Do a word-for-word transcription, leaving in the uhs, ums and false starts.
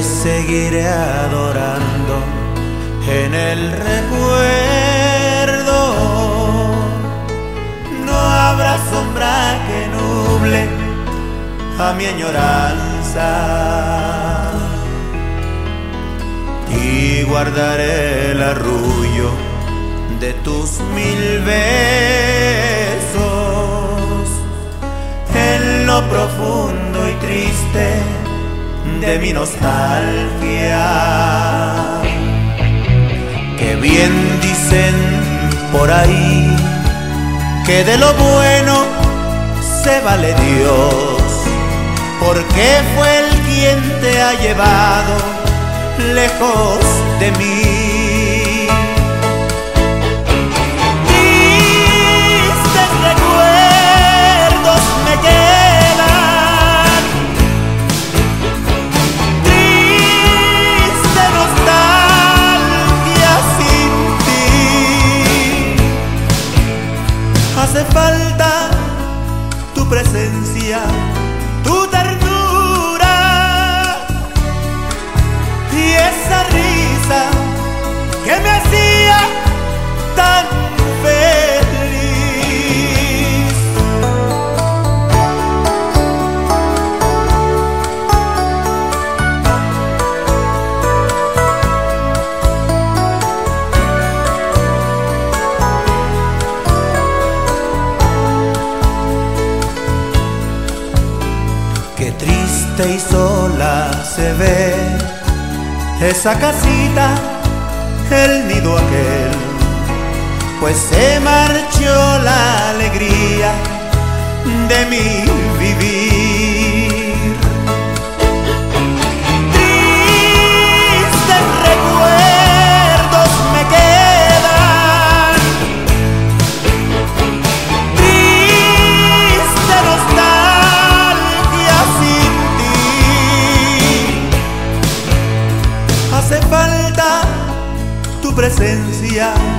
seguiré adorando en el recuerdo. No habrá sombra que nuble a mi añoranza, y guardaré el arrullo de tus mil besos en lo profundo y triste de mi nostalgia. Que bien dicen por ahí que de lo bueno se vale Dios, porque fue Él quien te ha llevado lejos de mí. Tristes recuerdos me quedan, triste nostalgia sin ti. Hace falta tu presencia, tu ternura y esa risa que me hacía tan feliz. Qué triste y sola se ve esa casita, el nido aquel, pues se marchó la alegría de mi vivir. Tristes recuerdos me quedan, triste nostalgia sin ti. Hace falta tu presencia,